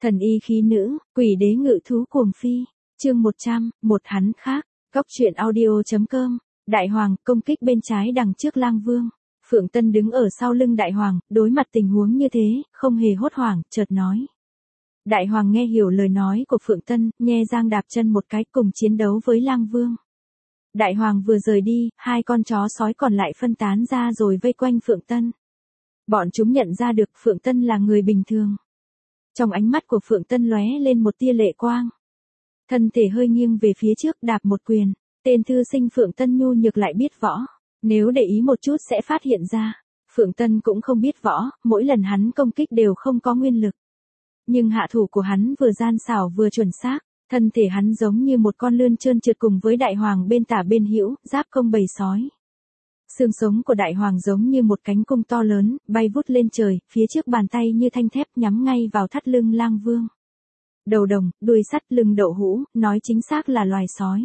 Thần y khí nữ, quỷ đế ngự thú cuồng phi. Chương 100, một hắn khác. Góc truyện audio.com. Đại hoàng công kích bên trái đằng trước Lang Vương. Phượng Tân đứng ở sau lưng đại hoàng, đối mặt tình huống như thế, không hề hốt hoảng, chợt nói. Đại hoàng nghe hiểu lời nói của Phượng Tân, nhe răng đạp chân một cái cùng chiến đấu với Lang Vương. Đại hoàng vừa rời đi, hai con chó sói còn lại phân tán ra rồi vây quanh Phượng Tân. Bọn chúng nhận ra được Phượng Tân là người bình thường. Trong ánh mắt của Phượng Tân lóe lên một tia lệ quang. Thân thể hơi nghiêng về phía trước đạp một quyền. Tên thư sinh Phượng Tân nhu nhược lại biết võ. Nếu để ý một chút sẽ phát hiện ra. Phượng Tân cũng không biết võ, mỗi lần hắn công kích đều không có nguyên lực. Nhưng hạ thủ của hắn vừa gian xảo vừa chuẩn xác. Thân thể hắn giống như một con lươn trơn trượt cùng với đại hoàng bên tả bên hữu, giáp công bầy sói. Xương sống của đại hoàng giống như một cánh cung to lớn, bay vút lên trời, phía trước bàn tay như thanh thép nhắm ngay vào thắt lưng Lang Vương. Đầu đồng, đuôi sắt, lưng đậu hũ, nói chính xác là loài sói.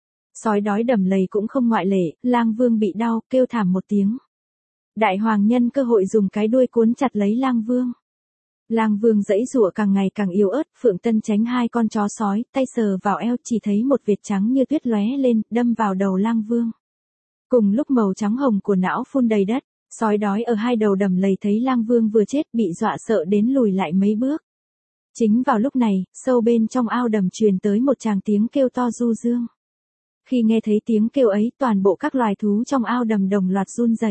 Sói đói đầm lầy cũng không ngoại lệ, Lang Vương bị đau, kêu thảm một tiếng. Đại hoàng nhân cơ hội dùng cái đuôi cuốn chặt lấy Lang Vương. Lang Vương giãy giụa càng ngày càng yếu ớt, Phượng Tân tránh hai con chó sói, tay sờ vào eo chỉ thấy một vệt trắng như tuyết lóe lên, đâm vào đầu Lang Vương. Cùng lúc màu trắng hồng của não phun đầy đất, sói đói ở hai đầu đầm lầy thấy Lang Vương vừa chết bị dọa sợ đến lùi lại mấy bước. Chính vào lúc này, sâu bên trong ao đầm truyền tới một tràng tiếng kêu to du dương. Khi nghe thấy tiếng kêu ấy, toàn bộ các loài thú trong ao đầm đồng loạt run rẩy.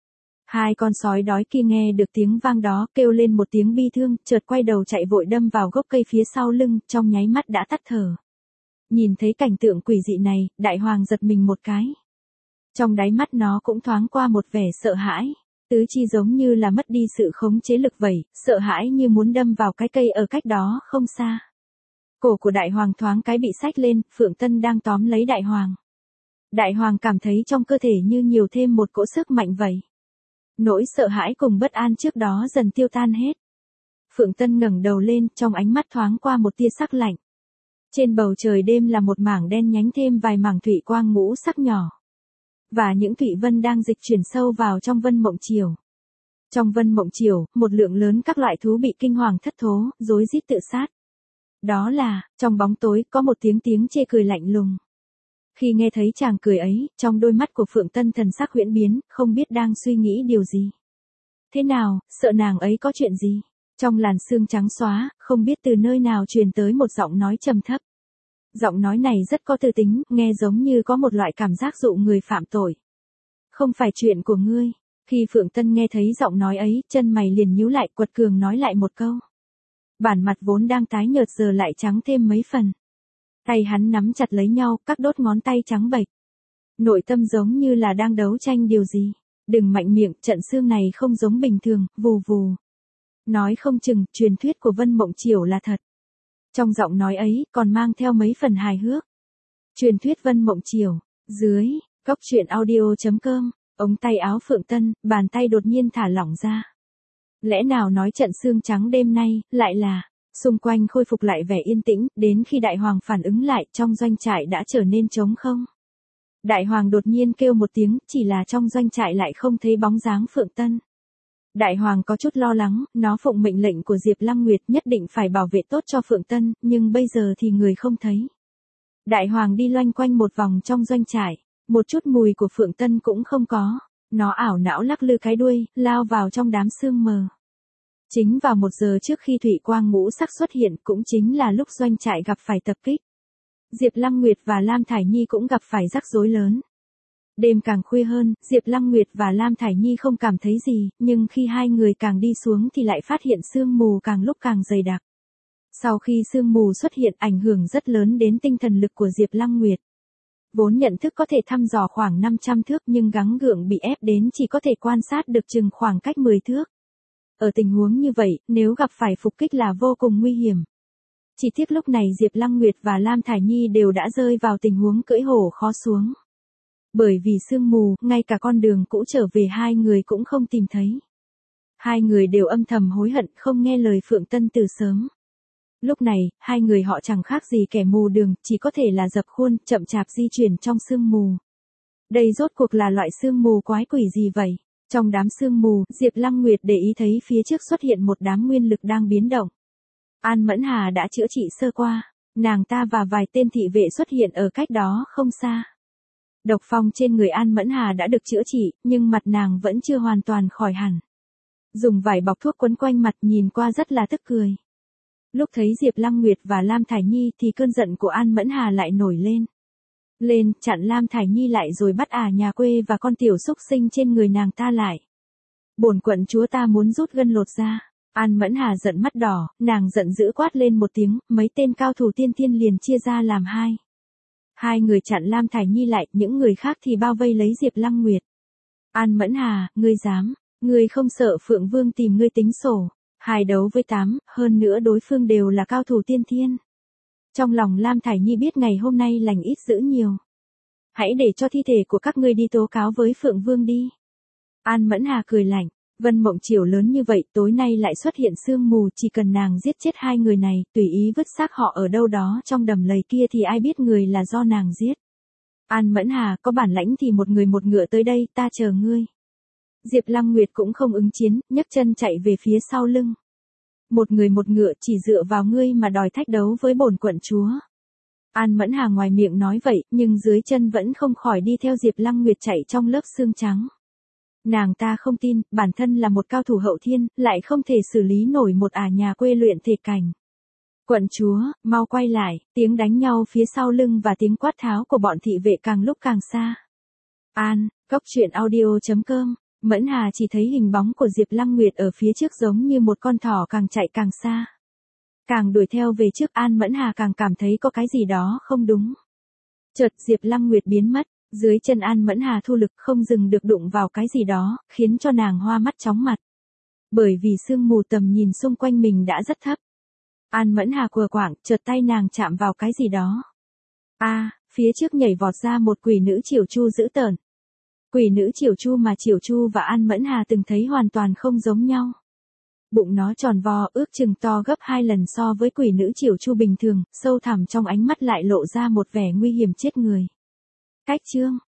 Hai con sói đói kia nghe được tiếng vang đó, kêu lên một tiếng bi thương, chợt quay đầu chạy vội đâm vào gốc cây phía sau lưng, trong nháy mắt đã tắt thở. Nhìn thấy cảnh tượng quỷ dị này, đại hoàng giật mình một cái. Trong đáy mắt nó cũng thoáng qua một vẻ sợ hãi. Tứ chi giống như là mất đi sự khống chế lực vậy, sợ hãi như muốn đâm vào cái cây ở cách đó không xa. Cổ của đại hoàng thoáng cái bị xách lên, Phượng Tân đang tóm lấy đại hoàng. Đại hoàng cảm thấy trong cơ thể như nhiều thêm một cỗ sức mạnh vậy. Nỗi sợ hãi cùng bất an trước đó dần tiêu tan hết. Phượng Tân ngẩng đầu lên, trong ánh mắt thoáng qua một tia sắc lạnh. Trên bầu trời đêm là một mảng đen nhánh thêm vài mảng thủy quang ngũ sắc nhỏ. Và những thủy vân đang dịch chuyển sâu vào trong vân mộng chiều. Trong vân mộng chiều, một lượng lớn các loại thú bị kinh hoàng thất thố, rối rít tự sát. Đó là, trong bóng tối có một tiếng chê cười lạnh lùng. Khi nghe thấy chàng cười ấy, trong đôi mắt của Phượng Tân thần sắc huyễn biến, không biết đang suy nghĩ điều gì. Thế nào, sợ nàng ấy có chuyện gì? Trong làn sương trắng xóa, không biết từ nơi nào truyền tới một giọng nói trầm thấp. Giọng nói này rất có tư tính, nghe giống như có một loại cảm giác dụ người phạm tội. Không phải chuyện của ngươi. Khi Phượng Tân nghe thấy giọng nói ấy, chân mày liền nhíu lại, quật cường nói lại một câu. Bản mặt vốn đang tái nhợt giờ lại trắng thêm mấy phần. Tay hắn nắm chặt lấy nhau, các đốt ngón tay trắng bệch. Nội tâm giống như là đang đấu tranh điều gì. Đừng mạnh miệng, trận xương này không giống bình thường, vù vù. Nói không chừng, truyền thuyết của Vân Mộng Chiểu là thật. Trong giọng nói ấy, còn mang theo mấy phần hài hước. Truyền thuyết Vân Mộng Chiểu, dưới, góc truyện audio.com, ống tay áo Phượng Tân, bàn tay đột nhiên thả lỏng ra. Lẽ nào nói trận xương trắng đêm nay, lại là, xung quanh khôi phục lại vẻ yên tĩnh, đến khi đại hoàng phản ứng lại, trong doanh trại đã trở nên trống không. Đại hoàng đột nhiên kêu một tiếng, chỉ là trong doanh trại lại không thấy bóng dáng Phượng Tân. Đại hoàng có chút lo lắng, nó phụng mệnh lệnh của Diệp Lăng Nguyệt nhất định phải bảo vệ tốt cho Phượng Tân, nhưng bây giờ thì người không thấy. Đại hoàng đi loanh quanh một vòng trong doanh trại, một chút mùi của Phượng Tân cũng không có. Nó ảo não lắc lư cái đuôi, lao vào trong đám sương mờ. Chính vào 1 giờ trước khi thủy quang ngũ sắc xuất hiện cũng chính là lúc doanh trại gặp phải tập kích. Diệp Lăng Nguyệt và Lam Thải Nhi cũng gặp phải rắc rối lớn. Đêm càng khuya hơn, Diệp Lăng Nguyệt và Lam Thải Nhi không cảm thấy gì, nhưng khi hai người càng đi xuống thì lại phát hiện sương mù càng lúc càng dày đặc. Sau khi sương mù xuất hiện ảnh hưởng rất lớn đến tinh thần lực của Diệp Lăng Nguyệt. Vốn nhận thức có thể thăm dò khoảng 500 thước nhưng gắng gượng bị ép đến chỉ có thể quan sát được chừng khoảng cách 10 thước. Ở tình huống như vậy, nếu gặp phải phục kích là vô cùng nguy hiểm. Chỉ tiếc lúc này Diệp Lăng Nguyệt và Lam Thải Nhi đều đã rơi vào tình huống cưỡi hổ khó xuống. Bởi vì sương mù, ngay cả con đường cũ trở về hai người cũng không tìm thấy. Hai người đều âm thầm hối hận không nghe lời Phượng Tân từ sớm. Lúc này, hai người họ chẳng khác gì kẻ mù đường, chỉ có thể là dập khuôn, chậm chạp di chuyển trong sương mù. Đây rốt cuộc là loại sương mù quái quỷ gì vậy? Trong đám sương mù, Diệp Lăng Nguyệt để ý thấy phía trước xuất hiện một đám nguyên lực đang biến động. An Mẫn Hà đã chữa trị sơ qua, nàng ta và vài tên thị vệ xuất hiện ở cách đó không xa. Độc phong trên người An Mẫn Hà đã được chữa trị, nhưng mặt nàng vẫn chưa hoàn toàn khỏi hẳn. Dùng vải bọc thuốc quấn quanh mặt nhìn qua rất là tức cười. Lúc thấy Diệp Lăng Nguyệt và Lam Thải Nhi thì cơn giận của An Mẫn Hà lại nổi lên, chặn Lam Thải Nhi lại rồi bắt nhà quê và con tiểu xúc sinh trên người nàng ta lại. Bổn quận chúa ta muốn rút gân lột da. An Mẫn Hà giận mắt đỏ, nàng giận dữ quát lên một tiếng, mấy tên cao thủ tiên thiên liền chia ra làm hai. Hai người chặn Lam Thải Nhi lại, những người khác thì bao vây lấy Diệp Lăng Nguyệt. An Mẫn Hà, ngươi dám, ngươi không sợ Phượng Vương tìm ngươi tính sổ. 2 đấu với 8, hơn nữa đối phương đều là cao thủ tiên thiên. Trong lòng Lam Thải Nhi biết ngày hôm nay lành ít dữ nhiều. Hãy để cho thi thể của các ngươi đi tố cáo với Phượng Vương đi. An Mẫn Hà cười lạnh, Vân Mộng Chiểu lớn như vậy tối nay lại xuất hiện sương mù, chỉ cần nàng giết chết 2 người này, tùy ý vứt xác họ ở đâu đó trong đầm lầy kia thì ai biết người là do nàng giết. An Mẫn Hà, có bản lãnh thì một người một ngựa tới đây, ta chờ ngươi. Diệp Lăng Nguyệt cũng không ứng chiến, nhấc chân chạy về phía sau lưng. Một người một ngựa chỉ dựa vào ngươi mà đòi thách đấu với bổn quận chúa. An Mẫn Hà ngoài miệng nói vậy, nhưng dưới chân vẫn không khỏi đi theo Diệp Lăng Nguyệt chạy trong lớp xương trắng. Nàng ta không tin, bản thân là một cao thủ hậu thiên, lại không thể xử lý nổi một nhà quê luyện thể cảnh. Quận chúa, mau quay lại, tiếng đánh nhau phía sau lưng và tiếng quát tháo của bọn thị vệ càng lúc càng xa. Cóc truyện audio.com. Mẫn Hà chỉ thấy hình bóng của Diệp Lăng Nguyệt ở phía trước giống như một con thỏ càng chạy càng xa. Càng đuổi theo về trước An Mẫn Hà càng cảm thấy có cái gì đó không đúng. Chợt Diệp Lăng Nguyệt biến mất, dưới chân An Mẫn Hà thu lực không dừng được đụng vào cái gì đó, khiến cho nàng hoa mắt chóng mặt. Bởi vì sương mù tầm nhìn xung quanh mình đã rất thấp. An Mẫn Hà quờ quạng, chợt tay nàng chạm vào cái gì đó. Phía trước nhảy vọt ra một quỷ nữ Chiểu Chu dữ tợn. Quỷ nữ Chiểu Chu mà Chiểu Chu và An Mẫn Hà từng thấy hoàn toàn không giống nhau. Bụng nó tròn vo, ước chừng to gấp 2 lần so với quỷ nữ Chiểu Chu bình thường, sâu thẳm trong ánh mắt lại lộ ra một vẻ nguy hiểm chết người. Cách chương